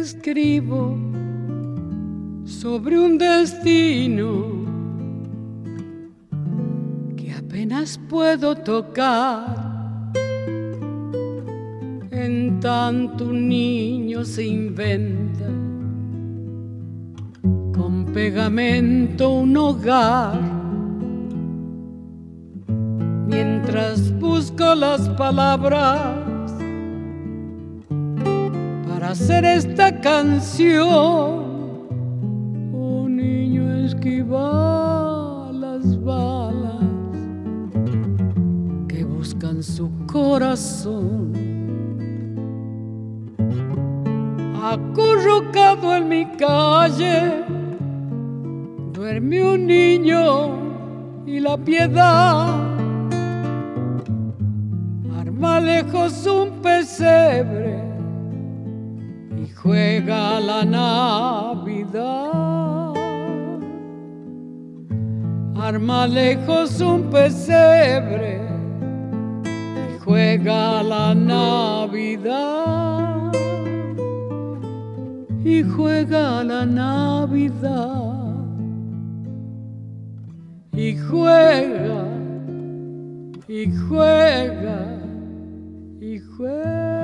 escribo sobre un destino que apenas puedo tocar. En tanto un niño se inventa con pegamento un hogar, mientras busco las palabras para hacer esta canción. Un niño esquiva las balas que buscan su corazón. Acurrucado en mi calle duerme un niño y la piedad arma lejos un pesebre y juega la Navidad. Arma lejos un pesebre y juega la Navidad. Y juega la Navidad. Y juega, y juega, y juega.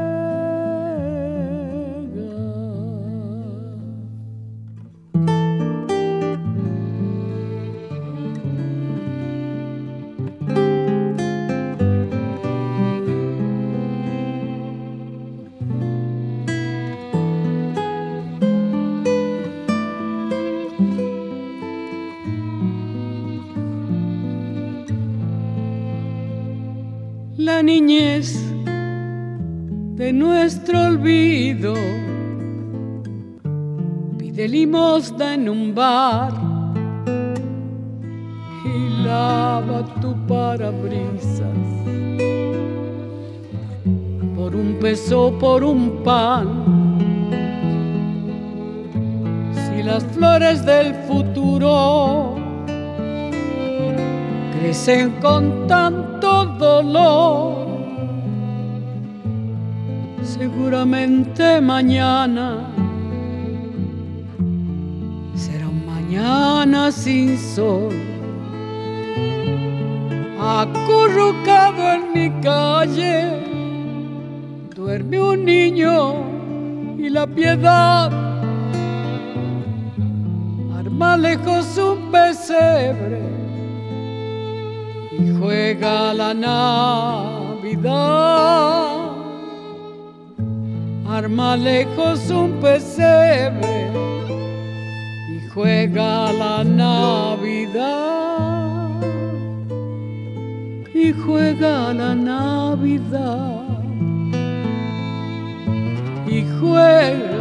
La niñez de nuestro olvido pide limosna en un bar y lava tu parabrisas por un peso, por un pan. Si las flores del futuro crecen con tanto dolor, seguramente mañana será un mañana sin sol. Acurrucado en mi calle duerme un niño y la piedad arma lejos un pesebre y juega la Navidad. Arma lejos un pesebre y juega la Navidad. Y juega la Navidad. Y juega